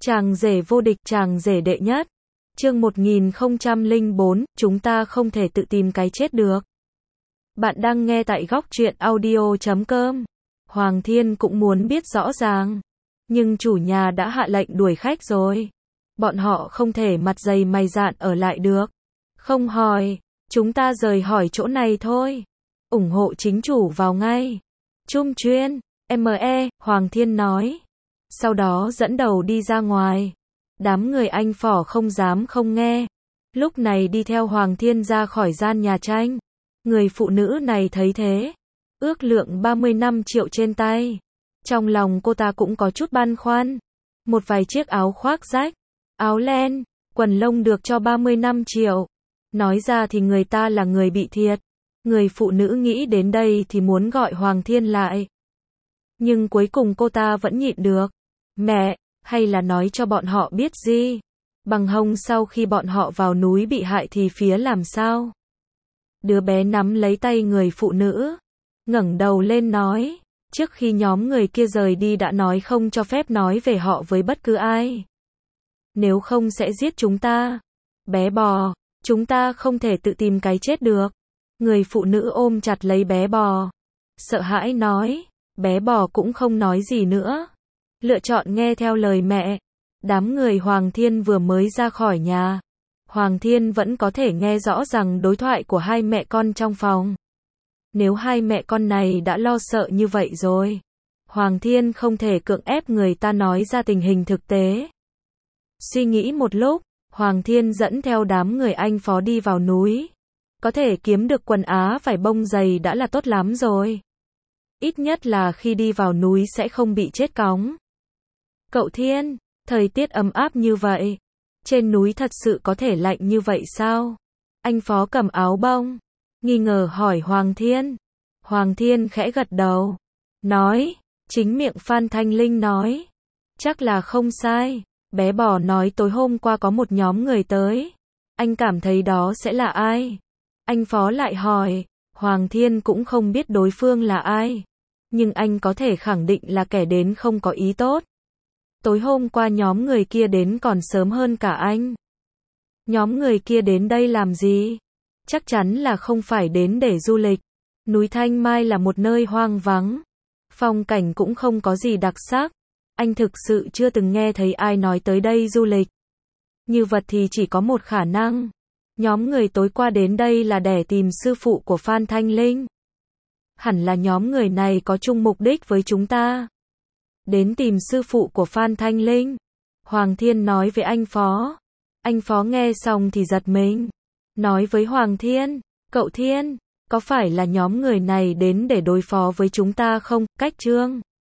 Chàng rể vô địch, chàng rể đệ nhất. Chương 1004, chúng ta không thể tự tìm cái chết được. Bạn đang nghe tại góc truyện audio.com. Hoàng Thiên cũng muốn biết rõ ràng, nhưng chủ nhà đã hạ lệnh đuổi khách rồi. Bọn họ không thể mặt dày mày dạn ở lại được. Không hỏi, chúng ta rời khỏi chỗ này thôi. Ủng hộ chính chủ vào ngay. Trung chuyên, Hoàng Thiên nói. Sau đó dẫn đầu đi ra ngoài. Đám người anh phỏ không dám không nghe. Lúc này đi theo Hoàng Thiên ra khỏi gian nhà tranh. Người phụ nữ này thấy thế, ước lượng 35 triệu trên tay. Trong lòng cô ta cũng có chút băn khoăn. Một vài chiếc áo khoác rách, áo len, quần lông được cho 35 triệu. Nói ra thì người ta là người bị thiệt. Người phụ nữ nghĩ đến đây thì muốn gọi Hoàng Thiên lại. Nhưng cuối cùng cô ta vẫn nhịn được. Mẹ, hay là nói cho bọn họ biết gì? Bằng hông sau khi bọn họ vào núi bị hại thì phía làm sao? Đứa bé nắm lấy tay người phụ nữ, ngẩng đầu lên nói, trước khi nhóm người kia rời đi đã nói không cho phép nói về họ với bất cứ ai. Nếu không sẽ giết chúng ta. Bé bò, chúng ta không thể tự tìm cái chết được. Người phụ nữ ôm chặt lấy bé bò, sợ hãi nói, bé bò cũng không nói gì nữa. Lựa chọn nghe theo lời mẹ. Đám người Hoàng Thiên vừa mới ra khỏi nhà. Hoàng Thiên vẫn có thể nghe rõ ràng đối thoại của hai mẹ con trong phòng. Nếu hai mẹ con này đã lo sợ như vậy rồi, Hoàng Thiên không thể cưỡng ép người ta nói ra tình hình thực tế. Suy nghĩ một lúc, Hoàng Thiên dẫn theo đám người anh phó đi vào núi. Có thể kiếm được quần áo vải bông dày đã là tốt lắm rồi. Ít nhất là khi đi vào núi sẽ không bị chết cóng. Cậu Thiên, thời tiết ấm áp như vậy, trên núi thật sự có thể lạnh như vậy sao? Anh phó cầm áo bông, nghi ngờ hỏi Hoàng Thiên. Hoàng Thiên khẽ gật đầu, nói, chính miệng Phan Thanh Linh nói. Chắc là không sai, bé bò nói tối hôm qua có một nhóm người tới. Anh cảm thấy đó sẽ là ai? Anh phó lại hỏi, Hoàng Thiên cũng không biết đối phương là ai. Nhưng anh có thể khẳng định là kẻ đến không có ý tốt. Tối hôm qua nhóm người kia đến còn sớm hơn cả anh. Nhóm người kia đến đây làm gì? Chắc chắn là không phải đến để du lịch. Núi Thanh Mai là một nơi hoang vắng. Phong cảnh cũng không có gì đặc sắc. Anh thực sự chưa từng nghe thấy ai nói tới đây du lịch. Như vậy thì chỉ có một khả năng. Nhóm người tối qua đến đây là để tìm sư phụ của Phan Thanh Linh. Hẳn là nhóm người này có chung mục đích với chúng ta. Đến tìm sư phụ của Phan Thanh Linh. Hoàng Thiên nói với anh phó. Anh phó nghe xong thì giật mình. Nói với Hoàng Thiên, cậu Thiên, có phải là nhóm người này đến để đối phó với chúng ta không? Cách chương